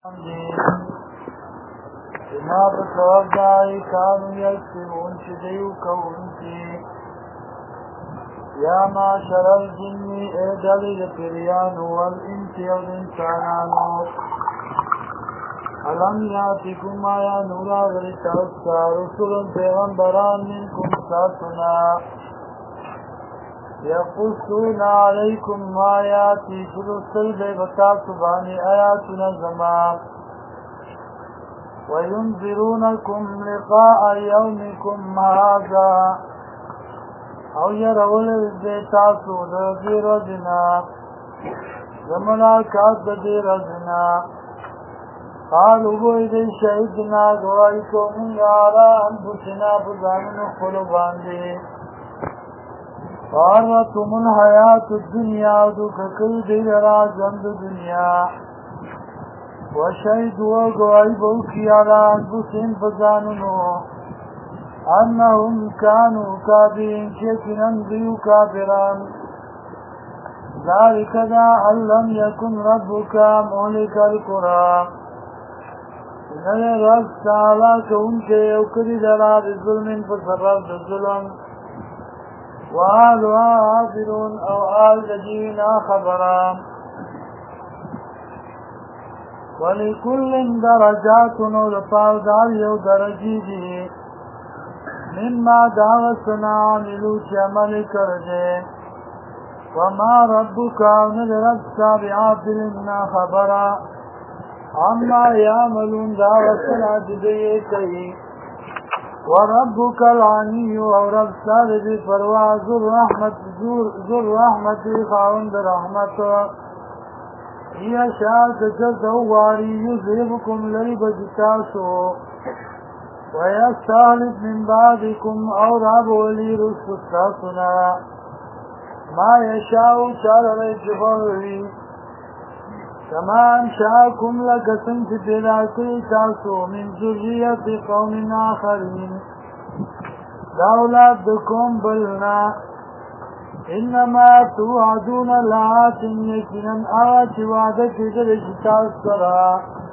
ما بتوضعي كانوا يكسبون شديو كونتي يا معشر الجن اجل الفريان والانس والانسانان ألم يأتكم آيا نورا غريتا رسول پیغمبران منكم ساتنا يقصون عليكم آياتي فرسل بيبتا سبحاني آياتنا زمان وينذرونكم لقاء يومكم هذا او يرول الزيتاسو دي رجنا وملاكات دي رجنا قالوا بويدي شهدنا دعائكم على أنفسنا بزامن خلبان دي قارتم الحياة الدنيا دككل دي راجند دنيا وشهدوا غائبوكي على أنفسهم فزاننو أنهم كانوا كافرين شكنا بيو كافران ذلك ذا أن لم يكن ربك مهلك القرى إن رب تعالى كونك يوكري لنا بظلم فسبب بالظلم وآلها عافرون أو آل لدينا خبران ولكل درجات ولطاو داريو درجيدي مما دعوتنا عملوا شمل کرده وما ربك ونذربك بعافلنا خبرا عما يعملون دعوتنا جديكي وربك العني ورب سالد فروا ذو الرحمة خاوند رحمة هي شاك جزواري يذهبكم ليب جتاسو ويستهلك من بعدكم او رابو لي رسطاتنا ما يشاء شرر جبري كما انشاكم لكسن في بلاكي تاسو من ذرية قوم آخرين دولادكم بلنا انما توعدون لآت يكنا آت وعدك درجتاس سرا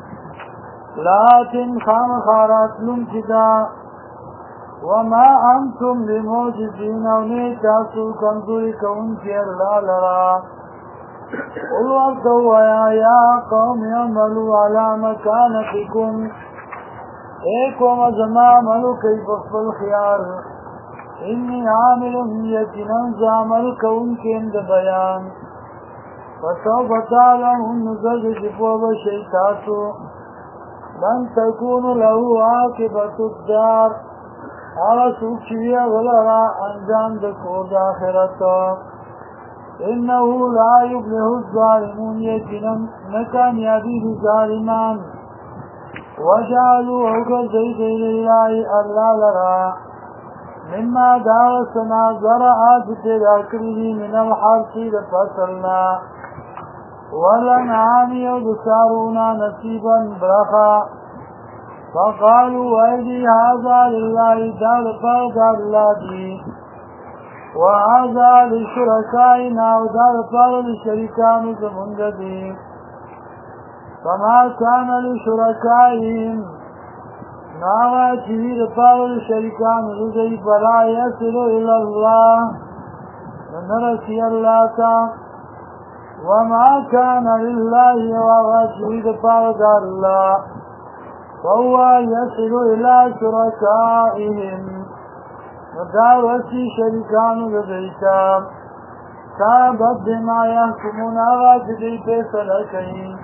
لكن خام خارات لنكدا وما أنتم بموجزين ونيتاسو كنزوي كونكي الله لرا قل وقتوا يا قوم يعملوا على مكانتكم ايكم زماملوا كيف اخفل خيار إني عامل يكنا زعمل كونكي عند بيان فسوف تعلمون نزل جفوب شيطاتو من تكون له عاقبة الدار على سوكشية ولا أنجام دكور داخرته إنه لا يبله الظالمون يكنا مكان يبيه الظالمان وجعلوا عقل زيد لله ألا لرا مما دعوتنا زرعات تذكره من الحرث لفصلنا والأنعام يبصرون نصيبا برخا فقالوا أيدي هذا لله دار فدار الله وهذا لشركائنا ودار فدار لشركان زمنجدي فما كان لشركائهم نعوى كبير فدار لشركان رزي فلا يصل إلى الله ونرسي الله وما كان لله وغشيد فوضى الله فهو يصل إلى شركائهم ودعوتي شركان لديتا تابت بما يحكمون غاجدي فسلكين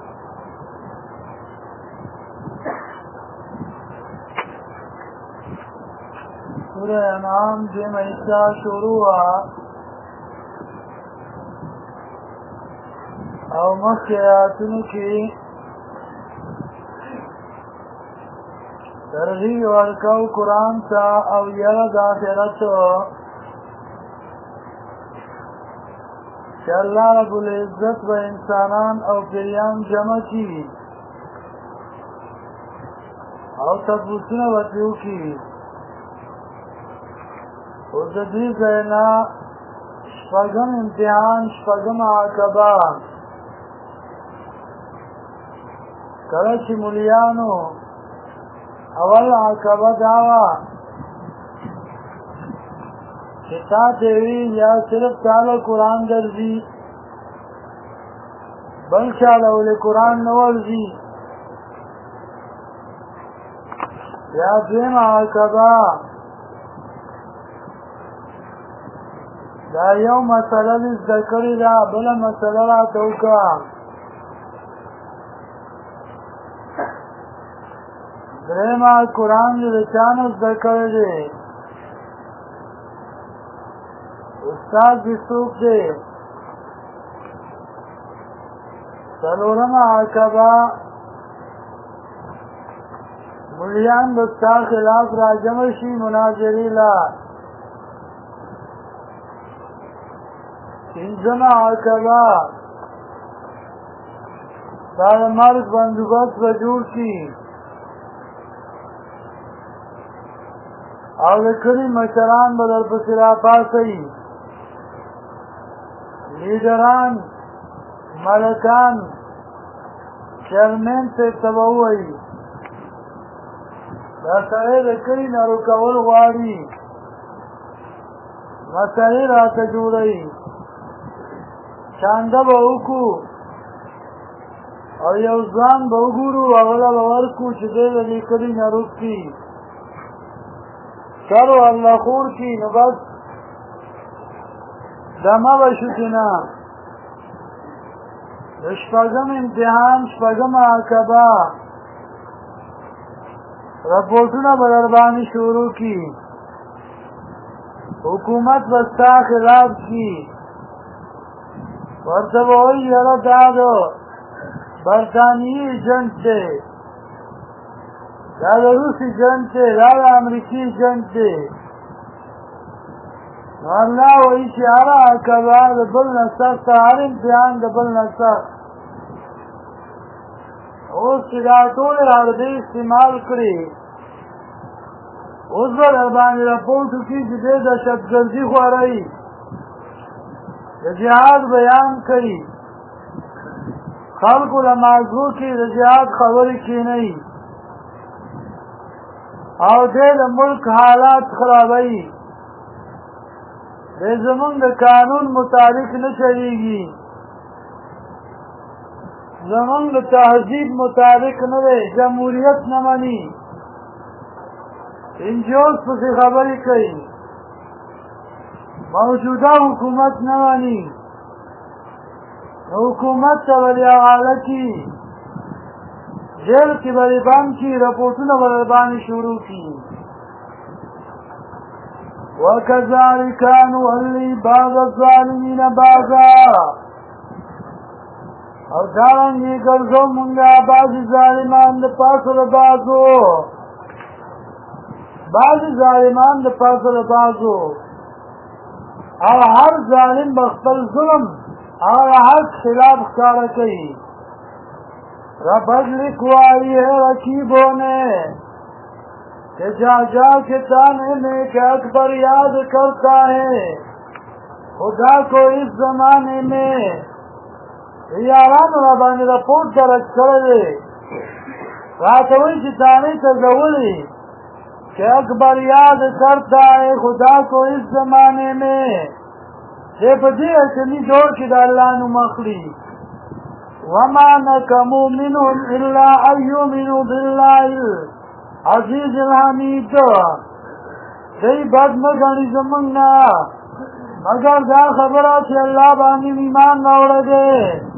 سورة انعام جمعيتا شروعا او مخیاتن کی ترغیب ورکو قرآن تا او یرد آخرتو کہ اللہ رب العزت و انسانان او پریان جمع کی او تبوسن وطیو کی او جدید زینا شپگم امتحان شپگم عقبہ کله چې مولیانو اول عقبه داوا چې تا ته وی یا صرف تعالی قرآن درځي بل چاله ولې قرآن نه ورځي یا دویمه عقبه دا یو مسله دې زده کړې ده بله مسله راته وکړه درېیمه قرآن دې د چا نه زده کړی دی استاد دې څوک دی څلورمه عقبه مولیان به ستا خلاف راجمع شي مناظرې له پنځمه عقبه ستا د مرګ بندوبست به جوړ شي او د کلي مشران به درپسې راپاڅوي لیډران ملکان چیرمین صاحب ته به ووایي دا سړی د کلي نه روکول غواړي مسلې راته جوړوي چانده به وکړو او یو ځوان به وګورو اوله به ورکړو چې دی د دې کلي نه روک کړي سر و الله خور کی نو بس دمه بشو که نه شپږم امتحان شپږم عقبه رپورټونه به در باندې شروع کړي حکومت به ستا خلاف شي ورته به وایي یاره دا د برطانیې ایجنټ دی دا د روس ایجنټ دی دا د امریکې ایجنټ دی نو الله وایي چې هره عقبه د بل نه سخته هر امتحان د بل نه سخت اوس چې دا ټولې حربې استعمال کړي اوس به در باندې رپورټ وکړي چې دی دهشتګردي خوروي د جهاد بیان کوي خلکو له موضوع کې د جهاد خبرې کښېنوي او دی د ملک حالات خرابوي دی زمونږ د قانون مطابق نه چلیږي زمونږ د تهذیب مطابق نه دی جمهوریت نه مني انجوز پسې خبرې کوي موجوده حکومت نه مني حکومت ته به دې حواله کړي جیل کې به دې بند کړي رپورټونه به در باندې شروع کړي وکذلک نولي بعض الظالمین بعضا او دارنګې ګرځو مونږه بعضې ظالمان د پاسه له بعضو بعضې ظالمان د پاسه له بعضو او هر ظالم به خپل ظلم او حق خلاف ښکاره کوي رب لکھوائی ہے رقیبوں نے کہ جا جا کے تانے میں کہ اکبر یاد کرتا ہے خدا کو اس زمانے میں یارانو را باندې رپورټ درج کړی دی راته وایي چې تانې ته ځولي کہ اکبر یاد کرتا ہے خدا کو اس زمانے میں دی په دې اچني دور کې د الله نوم اخلي وما نکموا منهم الا ان یؤمنوا بالله العزیز الحمید دی بد نه ګڼي زمونږ نه مگر دا خبره چې الله باندې ایمان راوړی دی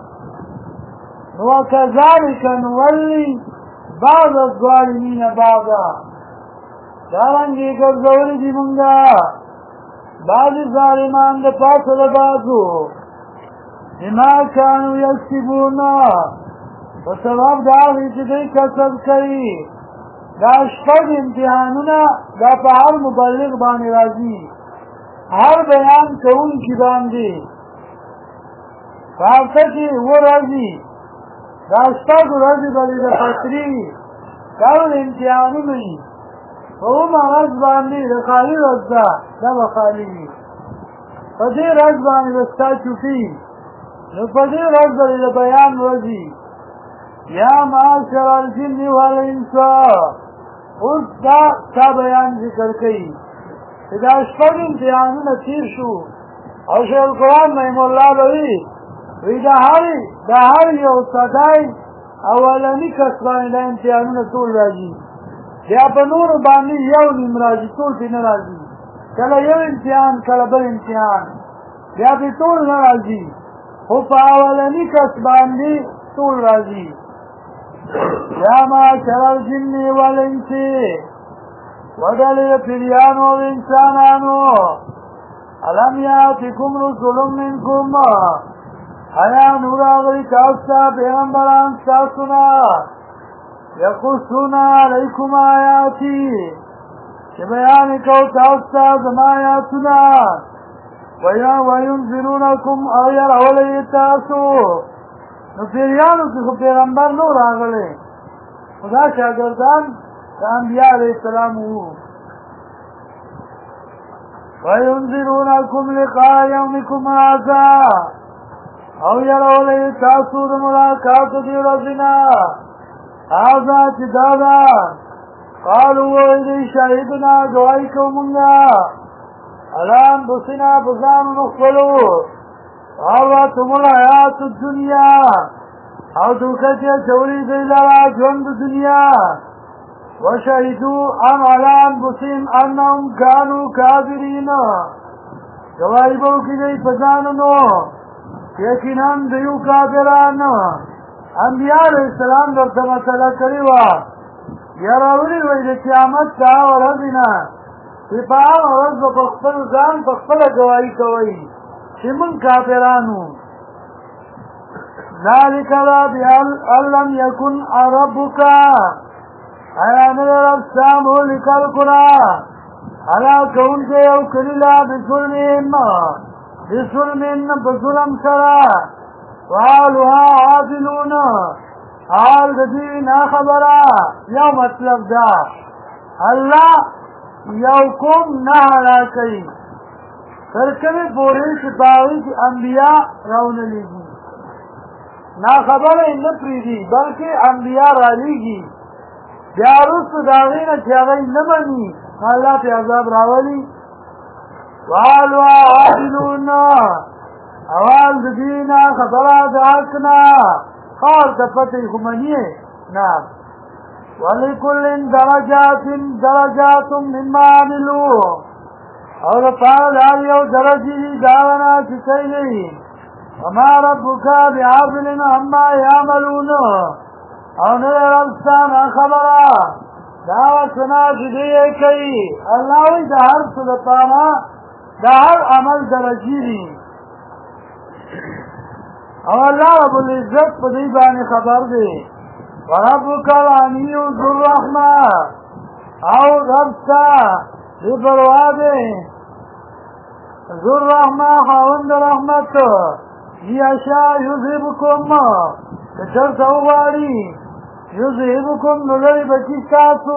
وکذلک نولي بعض الظالمین بعضا دارنګې ګرځولي دي مونږه بعضې ظالمان د پاسه د بعضو بما كانوا یکسبون په سبب د هغې چې دوی کسب کوي دا شپږ امتحانونه دا په هر مبلغ باندې راځي هر بیان کوونکي باندې په هفته کې اووه ورځې دا شپږ ورځې به د فطري دا به د امتحانونه وي په اومه ورځ باندې د خالي ورځ ده دا به خالي وي په دې ورځ باندې به ستا چوټي نو په دې ورځ به د بیان ورځي یا معاشر الجن والانس اوس دا بیان ذکر کئی دا شپږ امتحانونه تیر شو او شیخ القرآن رحم الله بوي وی دا هر یو صدای اولنی کس باندې دا امتحانونه ټول راځي بیا په نورو باندې یو نیم راځي ټول پې نه راځي کله یو امتحان کله بل امتحان بیا پې ټول نه راځي خو په اولني کس باندې ټول راځي یا معاشر الجن والانس ودلل پیریانو و انسانانو علم یاتکم رسول منکم آیا نور آغلی تاستا پیغمبران تاسونا یقصونا علیکم آیاتی چه بیانی کو تاستا زما آیاتونا وینذرونکم آیر اولی تاسو نو پیریانو که خو پیغمبر نور آغلی خدا شاگردان دا انبیاء علیہ السلام ہو وینذرونکم لقاء یومکم هذا او یرولی تاسو دا ملاقات دی رزنا هذا چی دادا قالو ویدی شاہدنا گوائی کو منگا الان بسنا بزانو نخفلو غرتم الحیات الدنیا او دوکتی چوری دی لرا جوند دنیا وشهدوا ان على انفسهم انهم كانوا كافرين گواہی بو کی گئی پزانو یقینا دیو کافران انبیاء علیہ السلام درته مسئلہ کړی و یراوی وی د قیامت دا ورځینا چې په هغه ورځ په خپل ځان په خپل گواہی کوي چې موږ کافرانو ذلك بأن لم يكن ربك آیا نه رب سامو لیکل کړه الا کون کې یو کلیلا بظلم بظلم سره وحالها عادلون حال دې نه خبره یو مطلب دا الله یو کوم نه راکړي ترکمه پوری چې باوی چې انبیاء راولېږي نا خبره نه پریدي بلکې انبیاء رالیږي بیا رسو داغینا چه اغی نمانی اللہ پی عذاب راولی وعالوا عادلون اوال ددینا خطرات حقنا خار دفتی خمانیه نام ولکل درجات مما عملو اور پار داریو درجی داونا چکیلی وما ربکا بعافل اما یعملون او نه رمستان خبره دا وسنا دې کوي الله وی د هر څه لپاره د هر عمل درجی دي او الله رب العزت په دې باندې خبر دی وربک الغنی ذو الرحمه او ربسا دې پرواده ذو الرحمه خوند رحمت یشا یذهبکم کچر سواری یذهبکم نظری بچی ساتو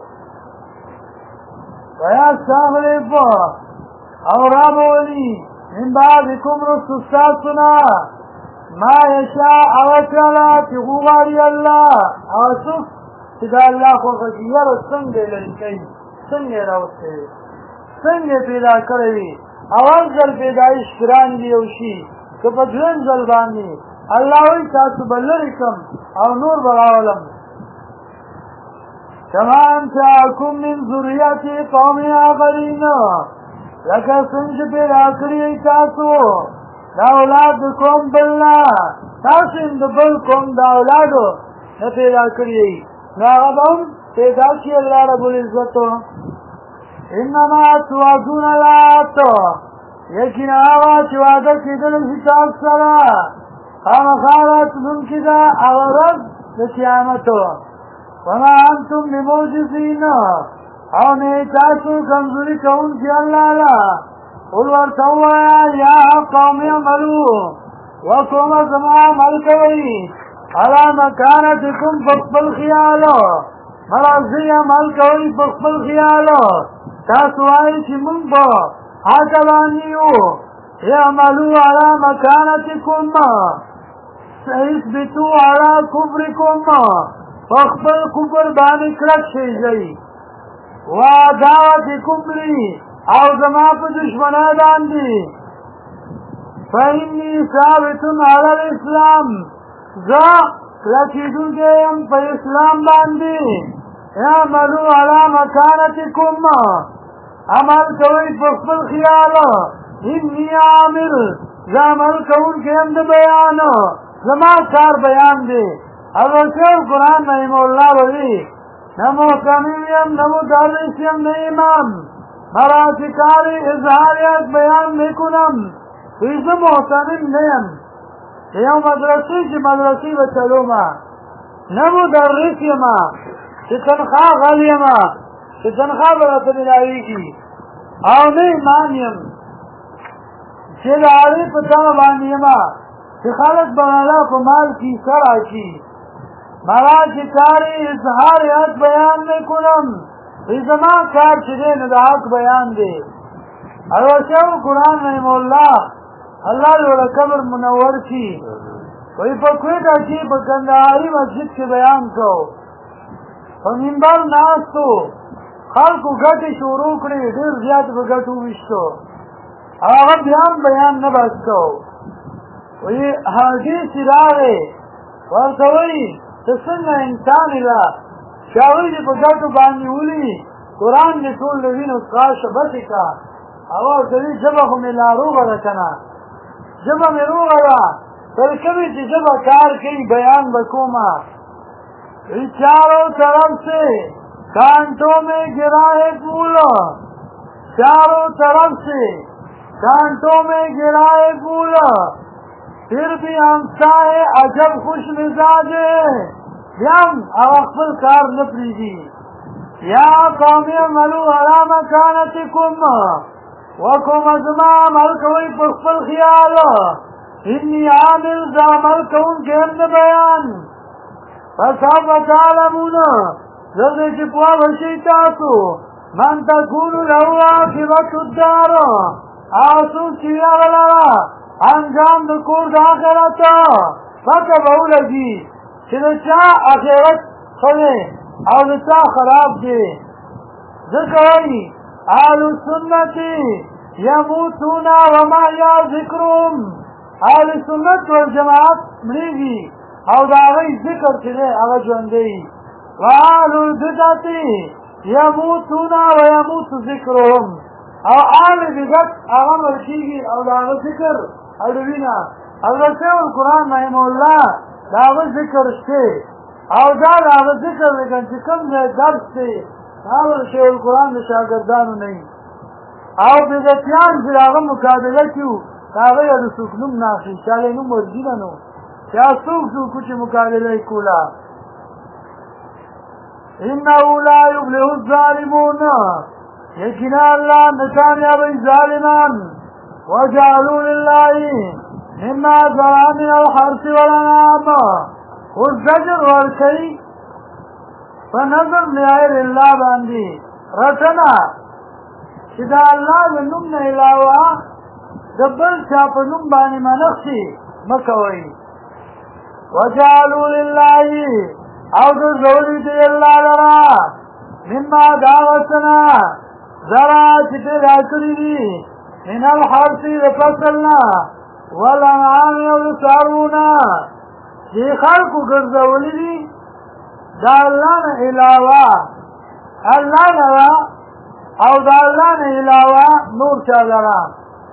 ویا ساغلیب او رابولی من بعدکم رسو ساتنا ما یشا اوچالا چی غواری اللہ اوچوک چی دا اللہ خوخشی یر سنگ لنکی سنگ روستے سنگ پیدا کروی اول ځل پیدایش قرآن دیوشی که په دویم ځل باندې الله وی تاسو بلری کم او نور براولم کما انشاکم من ذریتی قوم آخرین لکه څنګه پیدا کړی تاسو دا اولاد کوم بلنا تاسو د بل کوم دا اولادو نه پیدا کړی نو هغه هم پیدا کړی الله رب العزت انما توعدون لات یقینا هغه چې وعده کېدل شي تاسو سره هغه خارت ممکن ده هغه ورځ د قیامت وما انتم بمعجزین او نه تاسو کمزوري کوونکي الله لا قل ورته ووایه یا قوم اعملوا وقوم زما عمل کوئ على مکانتکم په خپل خیالو مرضی عمل کوئ په خپل خیالو تاسو وایئ چې موږ به هغه باندې یو اعملوا على مکانتکم اثبتوا على کفرکم فخبر کفر بانی کلک شیزئی وعداوتکم لی او زما په دشمنه باندې فإني ثابت على الاسلام زه کلکېدونکی یم په اسلام باندې اعملوا على مكانتكم عمل کوئ په خپل خیال انی عامل زه عمل کوونکی یم د بیان زما کار بیان دی حضرت قرآن رحمه الله وی نه محتمیم یم نه مدرس یم نه امام مرا کاری اظهاریت بیان میکنم ایزه محتمیم نیم یو مدرسی چې مدرسی بچلوما نه مدرس یما چې تنخواه غل یما چې تنخواه براته ملاویږي او نه ایمان یم چې د عارف په تمه باندې یما چې خلک به الله په مال کې سر اچي مرا چې کاری اظهاریت بیان میکنم زما کار چې دی نو د حق بیان دی حضرت قرآن رحمه الله الله له قبر منور کی کوئی په کوټه کې په کندهاري مسجد کې بیان کو په منبر ناستو خلکو ګټې شروع کړې ډېر زیات به ګټو وشتو هغه بیان نه بس کو وی حدیث راغی ورته وی ته څنګه انسان را شاوی دې په ګټو باندې ولي قرآن دې ټول وینو خاصه بچی کا او دې ژبه خو مې ناروغه ده کنه ژبه مې روغه ده پر کبھی چې ژبه کار کوي بیان بکوما چاروں طرف سے کانٹوں میں گرا ہے پھول چاروں طرف سے کانٹوں میں گرا ہے پھول پھر بھی ہمسا ہے عجب خوش مزاج ہے یم او خپل کار نه پریږدي یا قوم عملوا على مكانتكم وکم ازما عمل کوئ په خپل خیال انی عامل ز عمل کوونکی یم د بیان فسوف تعلمون زده چې پوه بشئ تاسو من تکون له عاقبة الدار هغه څوک چې وي هغه لره انجام د کور د آخرت پته به ولګي چې د چا آخرت ښه دی او د چا خراب دی ځکه وایي اهل السنت یموتون ومحیا ذکرهم اهل سنت والجماعت مړېږي او د هغوی ذکر چې دی هغه ژوندی واهل البدعت یموتون ویموت ذکرهم او اهل بدعت هغه مړ کېږي او د هغه ذکر اړوي نه حضرت القرآن رحمه الله د هغه ذکر شته او دا د هغه ذکر دی چې کوم ځای درس دی هغه شیخ القرآن د شاګردانو نه او بدعتیان چې د هغه مقابله کیو هغه یې د څوک نوم نه اخلي چا یې نوم ورځي نه نو چا څوک چې مقابله یې کوله انه لا یفلح الظالمون یقینا الله نه کامیابوي ظالمان وجعلوا لله مما ذرأ من الحرث والانعام والزجر ورکوي په نظر لغیر الله باندې رټنه چې د الله د نوم نه علاوه د بل چا په نوم باندې منښ شي مه کوئ وجعلوا لله او ګرځولي دي الله لره مما دا وسنه ذرأ چې پیدا کړي دي من الحرث د فصل نه والانعام او د څاروونه چې خلکو ګرځولي دي دا الله نه علاوه الله لره او دا الله نه علاوه نور چا لره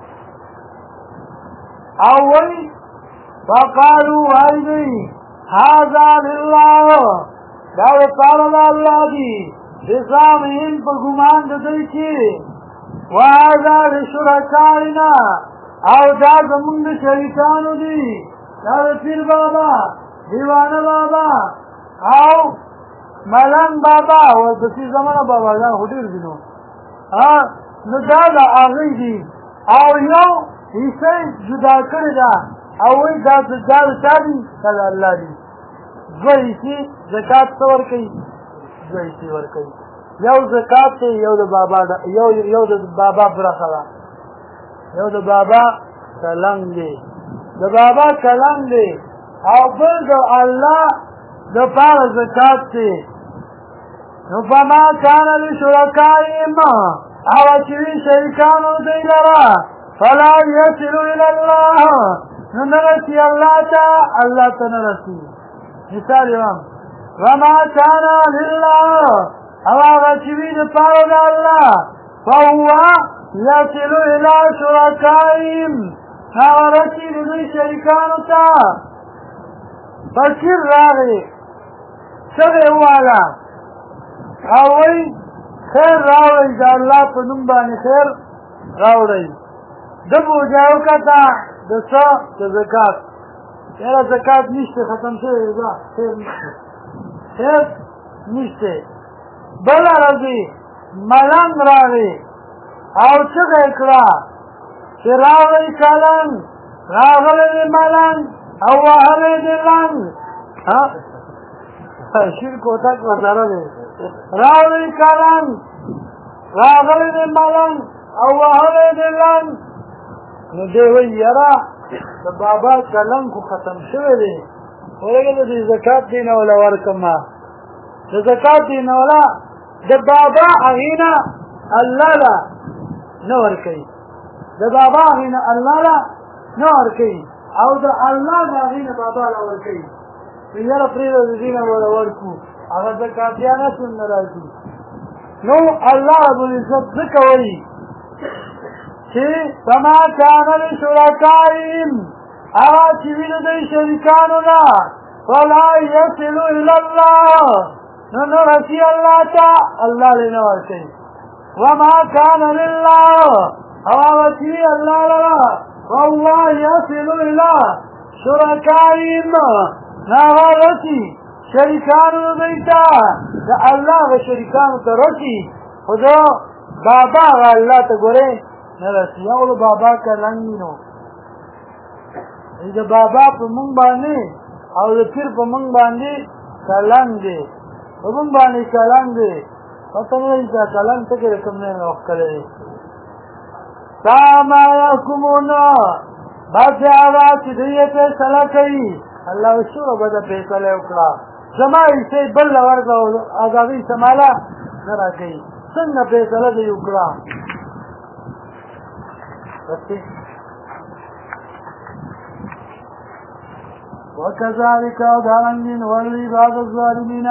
او وی فقالوا وایدی هذا لله دا وطاله دا الله دی بزامهم په ګمان د دوی کې وهذا لشرکائنا او دا زمونږ د شریکانو دي دا د پیر بابا دیوانه بابا او ملنګ بابا ورپسې زمانه بابا دا خو ډېر دي نو نو دا د هغوی دي او یو حصه جدا کړې ده او وایي دا د چا دي دا د الله دي دوه حصې زکات څه ورکوي دوه حصې ورکوي یو زکات دی یو د بابا یو د بابا برخه ده یو د بابا کلنګ دی د بابا کلنګ دی او بل د الله د پاره زکات دی نو فما کان لشرکائهم هغه چې وي شریکانو دوی لره فلا یصلو الی الله نو نه رسي الله ته الله ته نه رسي مثال یې وایم وما کان لله او هغه چې وي د پاره د الله فهو یصلو الی شرکائهم هغه رسي د دوی شریکانو ته فکر راغی څه والا او وی خیر راوړئ د الله په نوم باندې خیر راوړئ د بوجا وکړه د څه د زکات یاره زکات نشته ختم شوی ده خیر نشته بله راځي ملنګ راغی او چغه یې کړه چې راغلی کلنګ راغلی دی ملنګ او وهلی دی لنګ شرک وتک ورسره دی راغلی کلنګ راغلی دی ملنګ او وهلی دی لنګ نو دی وایي یاره د بابا کلنګ خو ختم شوی دی ولکه د زکات دی نه وله ورکړم د زکات دی نه وله د بابا هغې نه الله له نه ورکوي د بابا هغې نه الله له نه ورکوي او د الله د هغې نه بابا له ورکوي نو یاره پرېږده د دې نه وله ورکړو هغه زکاتیان اصل نه راځي نو الله ربالعزت ځکه وایي چې فما کان لشرکائهم هغه چې وي د دوی شریکانو نه فلا یصلو الی الله نو نه رسي الله ته الله دې نه ورکوي وما کان لله او هغه چې وي الله لره فالله یصلو الی شرکائهم هغه رسي شریکانو دوی ته د الله هغه شریکانو ته رسي خو د بابا هغه الله ته ګورې نه رسي او د بابا کلنګ وي نو د بابا په مونږ باندې او د پیر په مونږ باندې کلنګ دی په مونږ باندې کلنګ دی پته نه لګي چې کلنګ څه کې کوم نه وکړي تا ما يحكمون بس هغه چې دوی فیصله کوي الله شروع به د فیصله وکړه زما یې بل ورکړه ازادي سماله نه راکوي څنګه فیصله دې وکړه وكذلك دارنګ نولي بعض الظالمين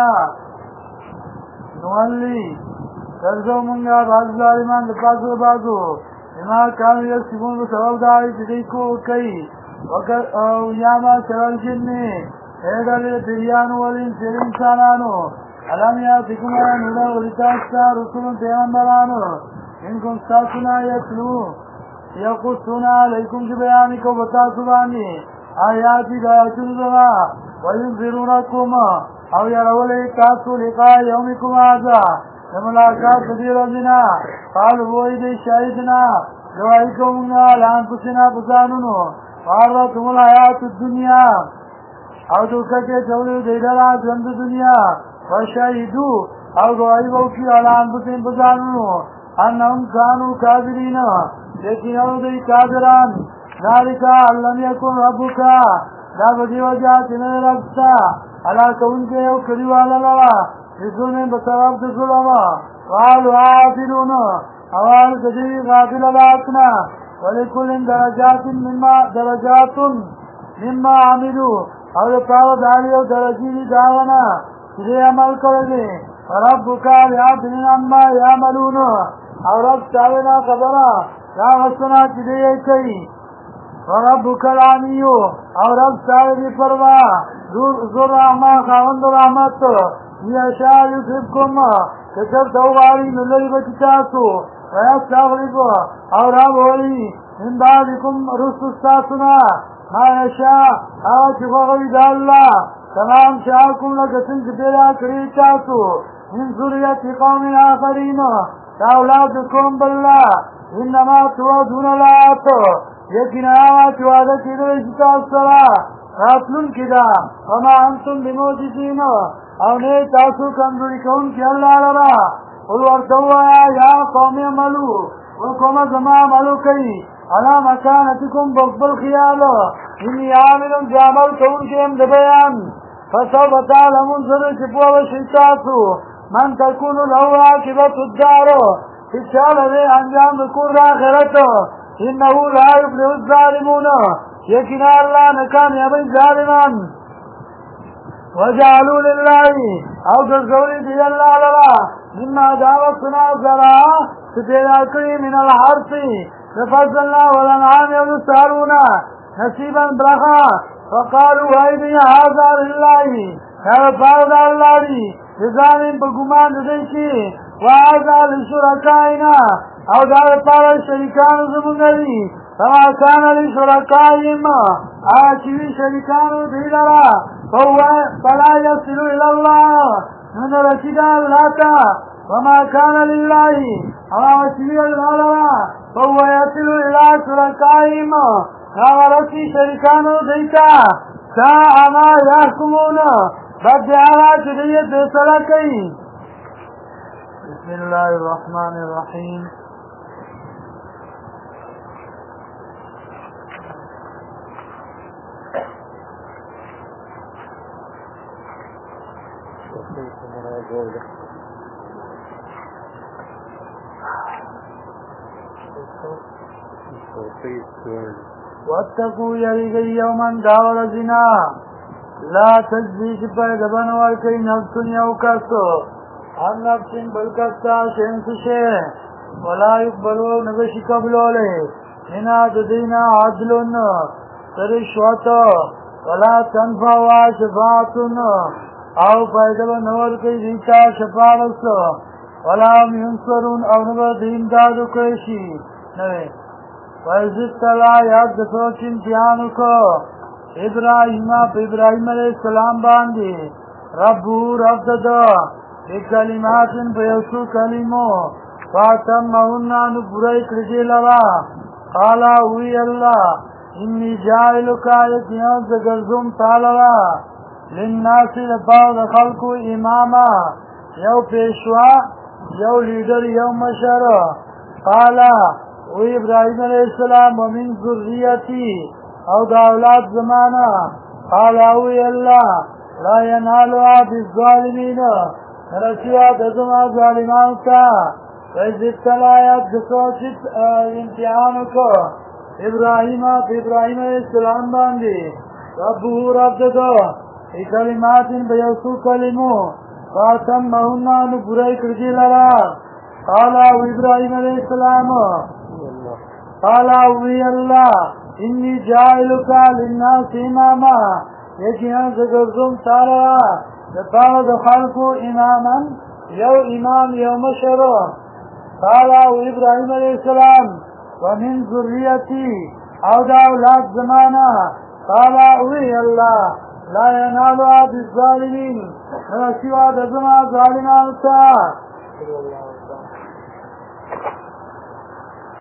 نولي ترجو مونږه بعض ظالمان د پاسو بازو ما كانوا يكسبون بسبب داعي جديكو كي او ياما شرال جنة ايضا للبريان والإنسانانو ألم يأتكم نولا ولتاستا رسول پیغمبرانو إنكم ستاسنا يتلو يقصون عليكم جبيانكم وتاسباني آياتي داياتون زما وينذرونكم او يرولي تاسو لقاء يومكم هذا ملاقات بدیر ازنا قالوا وید شاهدنا گواہیکم لانفسنا بزانونو وارتم الحیات الدنیا او دوکه کې چولو دیدلا ژوند دنیا وشاهدو او گواہی وکي لانفسنا بزانونو انهم كانوا كافرين لیکن دوی کافران ذالک لم يكن ربک دا بدی وجات نه ربستا علا کون کې یو کلیواله لوا ظلم بسبب د ظلم قالوا عافلون اوان کدی غافل باتنا ولكل درجات مما عملوا او پاو دالی او درجی داونا چې عمل کړی ربک یعلم ما يعملون او رب تعالی خبره یا وسنا چې دی کوي ربک العلی او رب تعالی پروا زور رحمت خاوند رحمت يشاء يصبكم كتب دواري من الذي بتتاسو ويستغرب او رابولي من بعدكم رسل استاسنا ما يشاء آتفغي دا الله تمام شاءكم لكسن كتلا كريتاسو من ذرية قوم آخرين تأولادكم بالله إنما توادون لآتو يكن آوات وعدك إذا استاسرا راتلون كدا وما أنتم بموجدين او نه تاسو کمزوري کون کې الله لرا قل ورتوا یا قوم عملو وکما زما عملو کوي على مكانتكم بقبل خياله إني عامل بعمل كونكم دبيان فسوف تعلمون سر شبوة وشيطاتو من تكون له عاقبة الدار اتشال ذي أنجام ذكور آخرته إنه لا يفلح الظالمون يكنا الله نكان يبي ظالما وجعلوا لله أو تزوري بي الله لله مما دعوتنا زرعا فتياكي من الحرث ففضلنا والأنعام يبصرون نصيبا برخا فقالوا هيدي هذا لله هذا فرض الله لزامن بقمان ديكي وهذا لشركائنا أو دار طار الشركان زمنالي فما كان لشركائهم آتي شركان دينرا فلا يصل إلى الله من رشد اللاتا وما كان لله آتي الغلرا فهو يصل إلى شركائهم رشي شركان ديتا ساء ما يحكمون بد على جرية سلكي. بسم الله الرحمن الرحيم. واتقوا يريغي يوما داول زنا لا تجزي شبه دبن والكي نفس يوكسو عن نفس بلكستا شنس شيء ولا يقبلوا نبشي قبلوا له هنا دينا عدل ترشوة ولا تنفع شفاعة او فائدة نور كي ذيكا شفاعة ولا ينصرون او نبر دين دادو كيشي نوے وَإِذِ يَادْ دَسَوْچ امتحانو کو ابراہیم علیہ السلام باندی ربو رب ددا بکلمات بیوسو کلمو فاتمہنانو برائی کرجی لوا قالا ہوئی اللہ انی جائلکا یکیان زگرزم تالوا للناسی لپاو دخلقو اماما یو پیشوا یو لیڈر یو مشر قالا وی ابراہیم علیہ السلام ومن ذریتی او دا اولاد زمانہ قالا وی اللہ لا ینالو عاد الظالمین رسیوا دزما ظالمان تا ویزت لایت دسوچت امتحانو کو ابراہیم علیہ السلام باندی ربو رب ددو ای کلمات بیوسو کلمو فاتمہنانو برائی کرجی لرا قالا وی ابراہیم علیہ السلام قالا وی اللہ انی جائلکا للناس اماما یکیان زگرزم تارا دپارد خلقو اماما یو امام یو مشر قالا وی ابراہیم علیہ السلام ومن ذریتی او دا اولاد زمانا قالا وی اللہ لا ینالو عاد الظالمین نرسیوا دزما ظالمان تا